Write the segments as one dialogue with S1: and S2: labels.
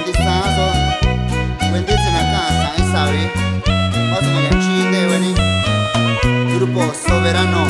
S1: bendizazo. Bendice na casa, sabe. Vamos a chinde, vení. Grupo Soberano.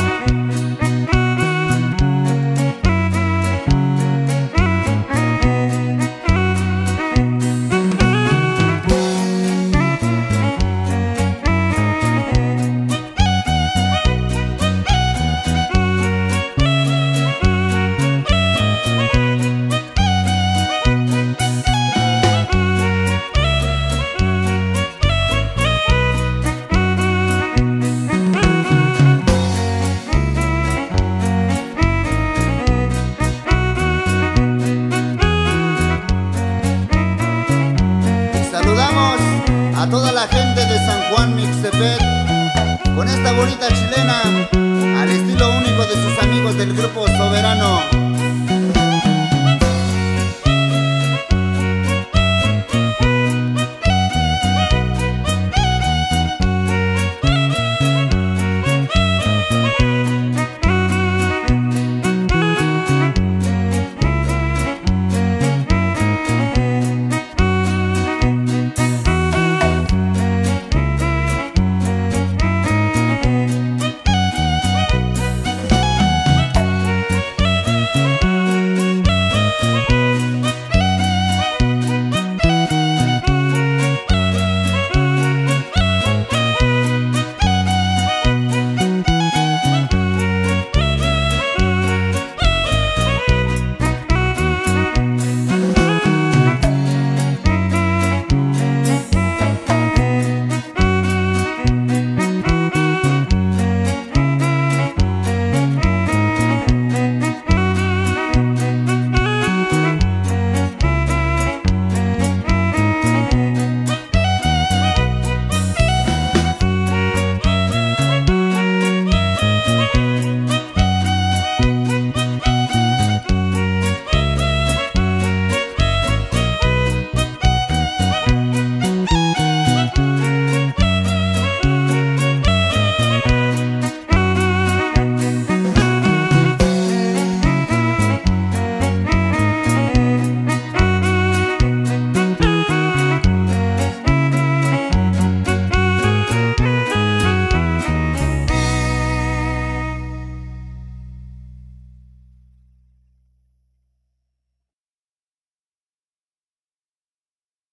S1: Saludamos a toda la gente de San Juan Mixtepec con esta bonita chilena al estilo único de sus amigos del Grupo Soberano.